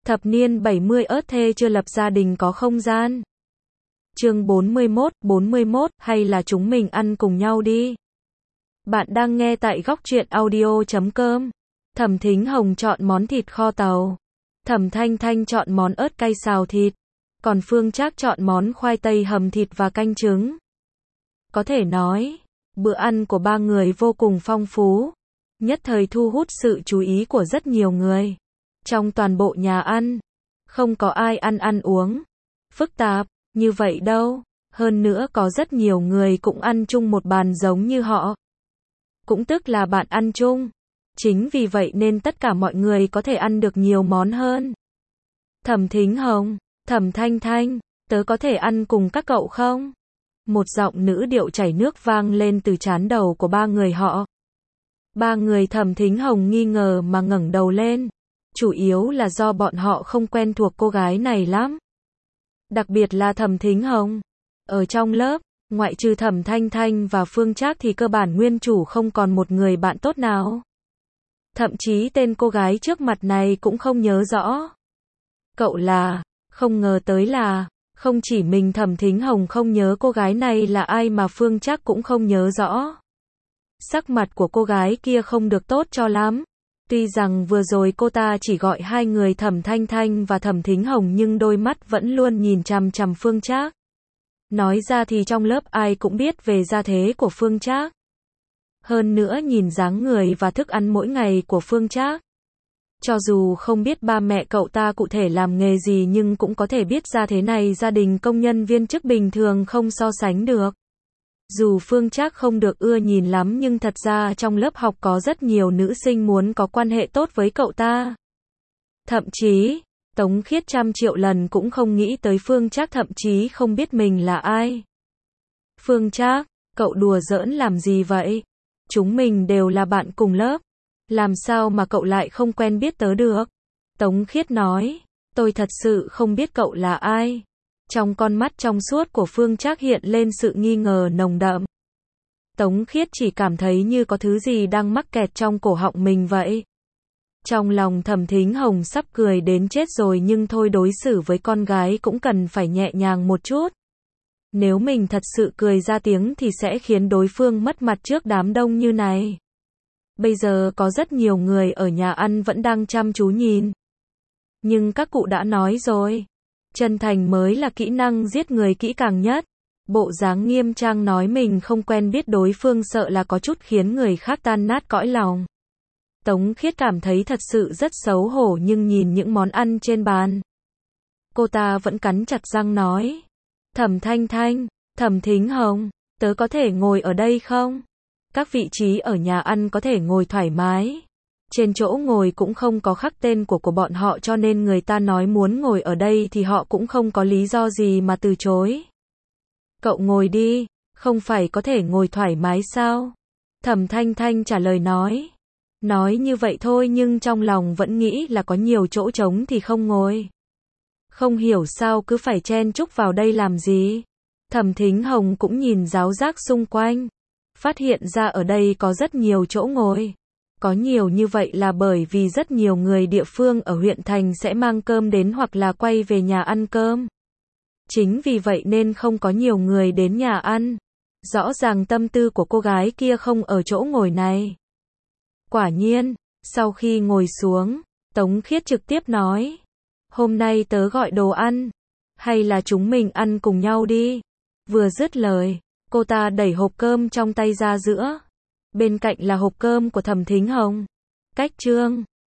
Thập niên 70 ớt thê chưa lập gia đình có không gian. Chương 41, hay là chúng mình ăn cùng nhau đi. Bạn đang nghe tại góc truyện audio.com. Thẩm Thính Hồng chọn món thịt kho tàu. Thẩm Thanh Thanh chọn món ớt cay xào thịt. Còn Phương Trác chọn món khoai tây hầm thịt và canh trứng. Có thể nói, bữa ăn của ba người vô cùng phong phú. Nhất thời thu hút sự chú ý của rất nhiều người. Trong toàn bộ nhà ăn, không có ai ăn uống phức tạp như vậy đâu. Hơn nữa có rất nhiều người cũng ăn chung một bàn giống như họ. Cũng tức là bạn ăn chung. Chính vì vậy nên tất cả mọi người có thể ăn được nhiều món hơn. Thẩm Thính Hồng, Thẩm Thanh Thanh, tớ có thể ăn cùng các cậu không? Một giọng nữ điệu chảy nước vang lên từ trán đầu của ba người họ. Ba người Thẩm Thính Hồng nghi ngờ mà ngẩng đầu lên. Chủ yếu là do bọn họ không quen thuộc cô gái này lắm. Đặc biệt là Thẩm Thính Hồng. Ở trong lớp, ngoại trừ Thẩm Thanh Thanh và Phương Trác thì cơ bản nguyên chủ không còn một người bạn tốt nào. Thậm chí tên cô gái trước mặt này cũng không nhớ rõ. Cậu là, không ngờ tới là, không chỉ mình Thẩm Thính Hồng không nhớ cô gái này là ai mà Phương Trác cũng không nhớ rõ. Sắc mặt của cô gái kia không được tốt cho lắm. Tuy rằng vừa rồi cô ta chỉ gọi hai người Thẩm Thanh Thanh và Thẩm Thính Hồng nhưng đôi mắt vẫn luôn nhìn chằm chằm Phương Trác. Nói ra thì trong lớp ai cũng biết về gia thế của Phương Trác. Hơn nữa nhìn dáng người và thức ăn mỗi ngày của Phương Trác. Cho dù không biết ba mẹ cậu ta cụ thể làm nghề gì nhưng cũng có thể biết ra thế này gia đình công nhân viên chức bình thường không so sánh được. Dù Phương Trác không được ưa nhìn lắm nhưng thật ra trong lớp học có rất nhiều nữ sinh muốn có quan hệ tốt với cậu ta. Thậm chí, Tống Khiết trăm triệu lần cũng không nghĩ tới Phương Trác thậm chí không biết mình là ai. Phương Trác, cậu đùa giỡn làm gì vậy? Chúng mình đều là bạn cùng lớp. Làm sao mà cậu lại không quen biết tớ được? Tống Khiết nói, tôi thật sự không biết cậu là ai. Trong con mắt trong suốt của Phương Trác hiện lên sự nghi ngờ nồng đậm. Tống Khiết chỉ cảm thấy như có thứ gì đang mắc kẹt trong cổ họng mình vậy. Trong lòng Thẩm Thính Hồng sắp cười đến chết rồi nhưng thôi đối xử với con gái cũng cần phải nhẹ nhàng một chút. Nếu mình thật sự cười ra tiếng thì sẽ khiến đối phương mất mặt trước đám đông như này. Bây giờ có rất nhiều người ở nhà ăn vẫn đang chăm chú nhìn. Nhưng các cụ đã nói rồi. Chân thành mới là kỹ năng giết người kỹ càng nhất. Bộ dáng nghiêm trang nói mình không quen biết đối phương sợ là có chút khiến người khác tan nát cõi lòng. Tống Khiết cảm thấy thật sự rất xấu hổ nhưng nhìn những món ăn trên bàn. Cô ta vẫn cắn chặt răng nói. Thẩm Thanh Thanh, Thẩm Thính Hồng, tớ có thể ngồi ở đây không? Các vị trí ở nhà ăn có thể ngồi thoải mái. Trên chỗ ngồi cũng không có khắc tên của bọn họ cho nên người ta nói muốn ngồi ở đây thì họ cũng không có lý do gì mà từ chối. Cậu ngồi đi, không phải có thể ngồi thoải mái sao? Thẩm Thanh Thanh trả lời nói. Nói như vậy thôi nhưng trong lòng vẫn nghĩ là có nhiều chỗ trống thì không ngồi. Không hiểu sao cứ phải chen chúc vào đây làm gì. Thẩm Thính Hồng cũng nhìn ráo rác xung quanh. Phát hiện ra ở đây có rất nhiều chỗ ngồi. Có nhiều như vậy là bởi vì rất nhiều người địa phương ở huyện thành sẽ mang cơm đến hoặc là quay về nhà ăn cơm. Chính vì vậy nên không có nhiều người đến nhà ăn. Rõ ràng tâm tư của cô gái kia không ở chỗ ngồi này. Quả nhiên, sau khi ngồi xuống, Tống Khiết trực tiếp nói. Hôm nay tớ gọi đồ ăn. Hay là chúng mình ăn cùng nhau đi. Vừa dứt lời, cô ta đẩy hộp cơm trong tay ra giữa. Bên cạnh là hộp cơm của Thẩm Thính Hồng. Cách chương